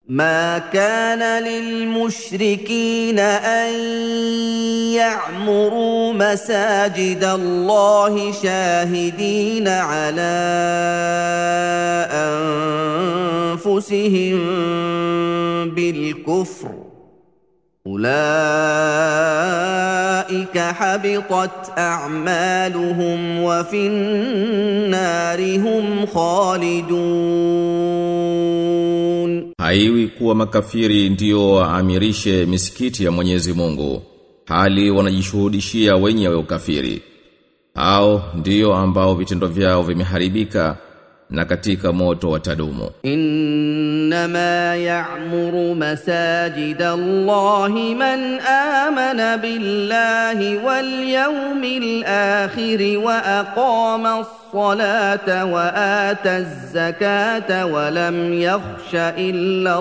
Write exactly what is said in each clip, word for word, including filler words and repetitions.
ما كان للمشركين أن يعمروا مساجد الله شاهدين على أنفسهم بالكفر أولئك حبطت أعمالهم وفي النار هم خالدون. Haiwi kuwa makafiri ndio waamirishe misikiti ya Mwenyezi Mungu hali wanajishuhudishia wenyewe ukafiri, au ndio ambao vitendo vyao vimeharibika na katika moto watadumu. Innama ya'muru masajida Allahi man amana billahi wal yawmil akhir wa aqama as-salata wa ata az-zakata wa lam yakhsha illa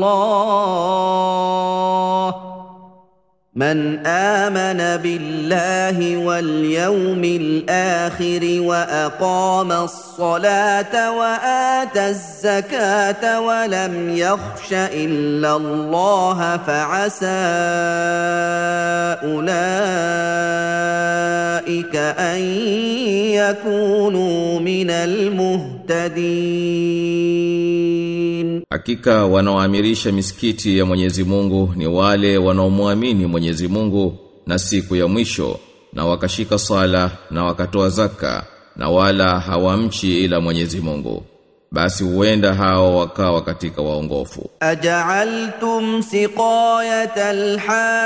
Allah. من آمن بالله واليوم الآخر وأقام الصلاة وآتى الزكاة ولم يخش إلا الله فعسى أولئك أن يكونوا من المهتدين. Hakika wanaoamirisha misikiti ya Mwenyezi Mungu ni wale wanaomwamini Mwenyezi Mungu na siku ya mwisho na wakashika sala na wakatoa zaka na wala hawamchi ila Mwenyezi Mungu, basi huenda hao wakawa katika waongofu. Aja'altum siqayatal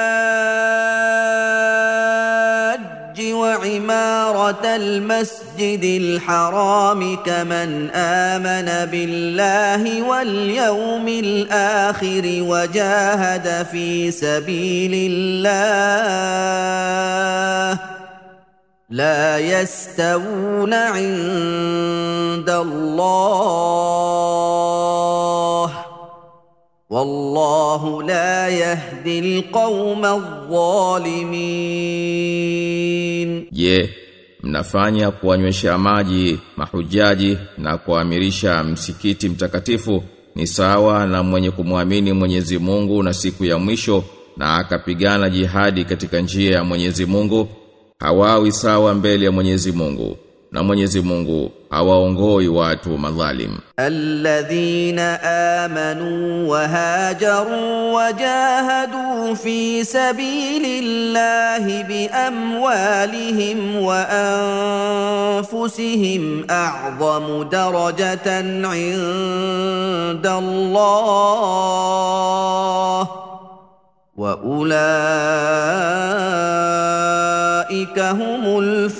hajj wa imaratal masjidil haram kaman amana billahi wal yawmil akhir wa jahada fi sabilillah la yastawuna 'inda Allah wallahu la yahdi alqawma adh-dhalimin. Je, mnafanya kuwanywesha maji mahujaji na kuamirisha msikiti mtakatifu ni sawa na mwenye kumwamini Mwenyezi Mungu na siku ya mwisho na akapigana jihadi katika njia ya Mwenyezi Mungu? Hawawi sawa mbele ya Mwenyezi Mungu, na Mwenyezi Mungu hawaongoi watu madhalim. Alladhina amanu wa hajaru wa jahadu fi sabilillahi bi amwalihim wa anfusihim a'zamu darajatan 'inda Allah wa ulaika humul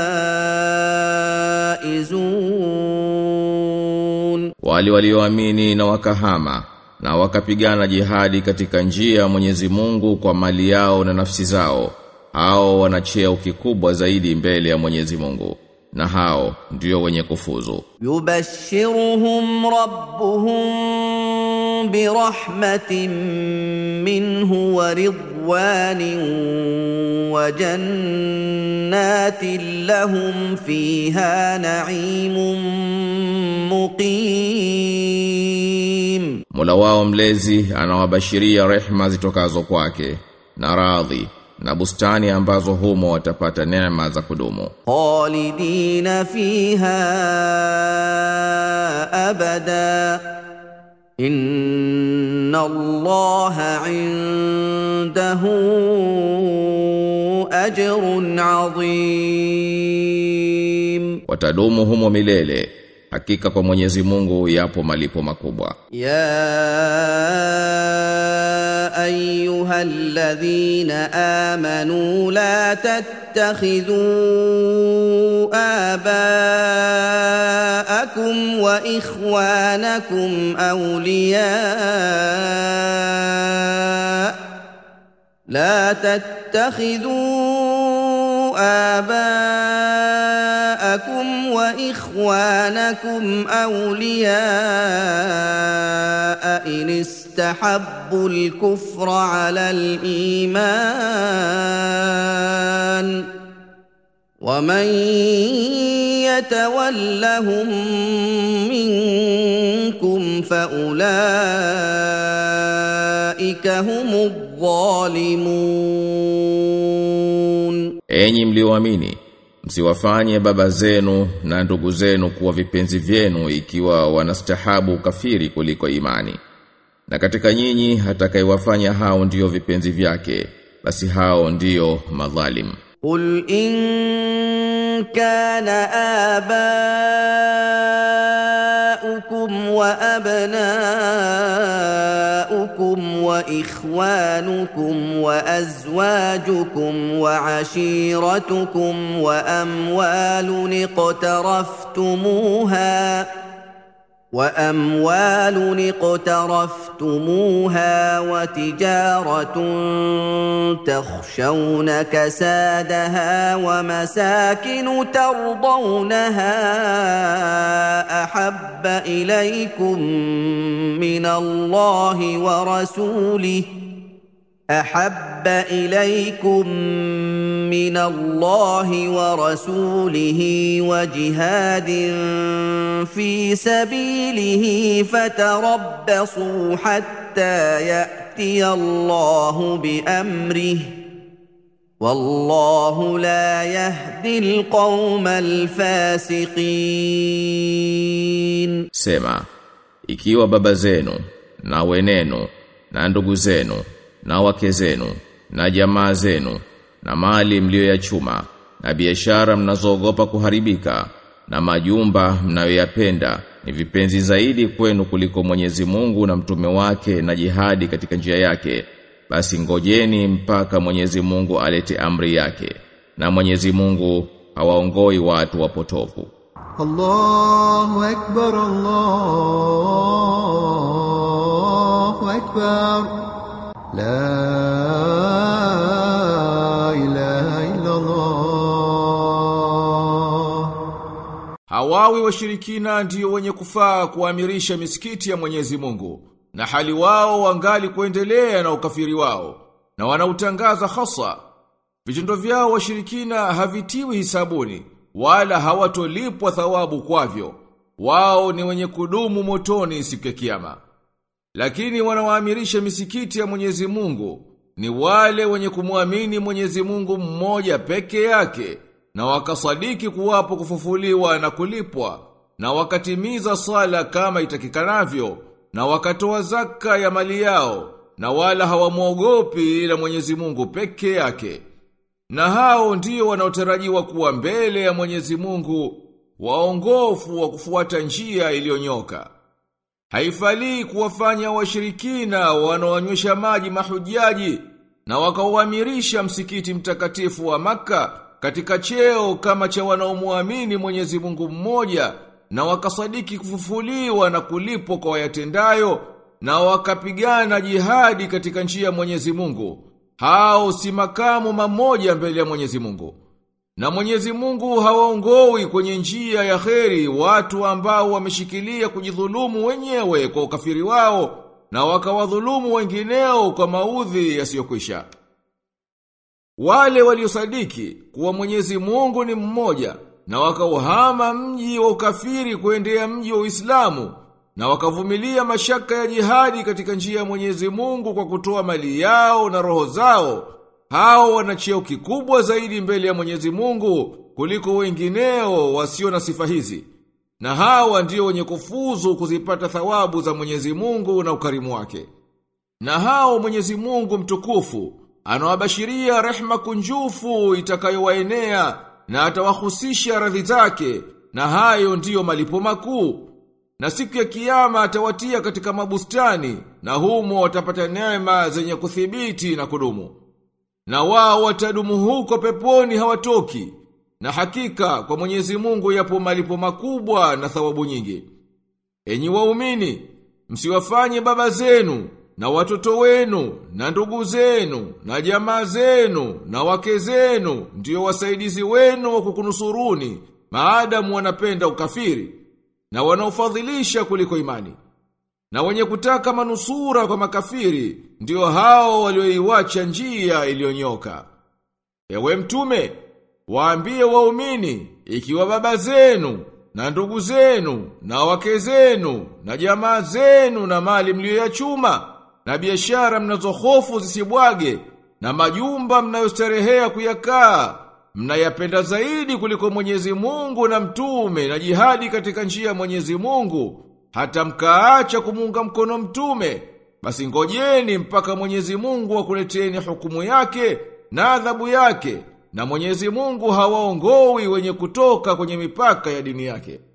faizun. Wale walioamini na wakahama na wakapigana jihadi katika njia ya Mwenyezi Mungu kwa mali yao na nafsi zao, hao wana cheo kikubwa zaidi mbele ya Mwenyezi Mungu, na hao ndio wenye kufuzu. Yubashshiruhum rabbuhum birahmatin minhu wa ridwanin wa jannatin lahum fiha na'imun muqim. Mola wao mlezi anawabashiria rehema zitokazo kwake na radhi na bustani ambazo humo watapata neema za kudumu. Khalidina fiha abada. Inna Allaha 'indahu ajrun 'azim. Watadumu humo milele. Hakika kwa Mwenyezi Mungu yapo malipo makubwa. Ya ayyuhalladhina amanu la tattakhidhu aba'akum wa ikhwanakum awliya la tattakhidhu آباءكم وإخوانكم أولياء إن استحبوا الكفر على الإيمان ومن يتولهم منكم فأولئك أولئك هم الظالمون. Enyi mlioamini, msiwafanye baba zenu na ndugu zenu kuwa vipenzi vyenu ikiwa wanastahabu kafiri kuliko imani. Na katika nyinyi atakayewafanya hao ndio vipenzi vyake, basi hao ndio madhalim. Qul in kana abaukum wa abnaukum wa ikhwanukum wa azwajukum wa ashiratukum wa amwalun iqtaraftumuha وأموال اقترفتموها وتجارة تخشون كسادها ومساكن ترضونها أحب إليكم من الله ورسوله أحب إليكم من الله ورسوله وجهاد في سبيله فتربصوا حتى يأتي الله بأمره والله لا يهدي القوم الفاسقين. Sema, ikiwa baba zenu na wenenu na ndugu zenu na wake zenu na jamaa zenu na mali mlioyachuma na biashara mnazoogopa kuharibika na majumba mnayoyapenda ni vipenzi zaidi kwenu kuliko Mwenyezi Mungu na mtume wake na jihadi katika njia yake, basi ngojeni mpaka Mwenyezi Mungu alete amri yake, na Mwenyezi Mungu hawaongoi watu wapotofu. Allahu akbar, Allahu akbar, la ilaha illa Allah. Hawawi washirikina ndio wenye kufaa kuamirisha misikiti ya Mwenyezi Mungu, na hali wao wangali kuendelea na ukafiri wao, na wanautangaza hasa. Vitendo vyao washirikina havitiwi hisabuni, wala hawatolipwa thawabu kwavyo. Wao ni wenye kudumu motoni siku ya kiyama. Lakini wanaoamirisha misikiti ya Mwenyezi Mungu ni wale wenye kumwamini Mwenyezi Mungu mmoja peke yake, na wakasadiki kuwapo kufufuliwa na kulipwa, na wakatimiza sala kama itakikanavyo, na wakatoa zaka ya mali yao, na wala hawamuogopi ila Mwenyezi Mungu peke yake. Na hao ndio wanaotarajiwa kuwa mbele ya Mwenyezi Mungu waongofu wa kufuata njia iliyonyoka. Haifali kuwafanya washirikina wanaoanywesha maji mahujaji na wakauamirisha msikiti mtakatifu wa Makka katika cheo kama cha wanaomuamini Mwenyezi Mungu mmoja, na wakasadiki kufufuliwa na kulipwa kwa yatendayo, na wakapigana jihadi katika njia ya Mwenyezi Mungu. Hao si makamu mamoja mbele ya Mwenyezi Mungu. Na Mwenyezi Mungu hawaongoi kwenye njia ya kheri watu ambao wameshikilia kujidhulumu wenyewe kwa ukafiri wao, na wakawadhulumu wengineo kwa maudhi yasiyokwisha. Wale waliosadiki kuwa Mwenyezi Mungu ni mmoja, na wakauhama mji wa ukafiri kuendea mji wa Uislamu, na wakavumilia mashaka ya jihadi katika njia ya Mwenyezi Mungu kwa kutoa mali yao na roho zao, hao wana cheo kikubwa zaidi mbele ya Mwenyezi Mungu kuliko wengineo wasio na sifa hizi. Na hawa ndio wenye kufuzu kuzipata thawabu za Mwenyezi Mungu na ukarimu wake. Na hao Mwenyezi Mungu mtukufu anawabashiria rehema kunjufu itakayowaenea, na atawahusisha radhi zake, na hayo ndiyo malipo makuu. Na siku ya kiyama atawatia katika mabustani, na humo watapata neema zenye kuthibiti na kudumu. Na wao watadumu huko peponi hawatoki. Na hakika kwa Mwenyezi Mungu yapo malipo makubwa na thawabu nyingi. Enyi waumini, msiwafanye baba zenu na watoto wenu na ndugu zenu na jamaa zenu na wake zenu ndio wasaidizi wenu wa kukunusuruni, maadamu wanapenda ukafiri na wanaofadhilisha kuliko imani. Na wenye kutaka manusura kwa makafiri ndio hao walioiwacha njia iliyonyoka. Ewe mtume, waambie waumini, ikiwa baba zenu na ndugu zenu na wake zenu na jamaa zenu na mali mlioyachuma na biashara mnazohofu zisibwage, na majumba mnayostarehea kuyakaa, mnayapenda zaidi kuliko Mwenyezi Mungu na mtume na jihadi katika njia ya Mwenyezi Mungu, hata mkaacha kumunga mkono mtume, basi ngojeni mpaka Mwenyezi Mungu akuleteni hukumu yake na adhabu yake, na Mwenyezi Mungu hawaongoi wenye kutoka kwenye mipaka ya dini yake.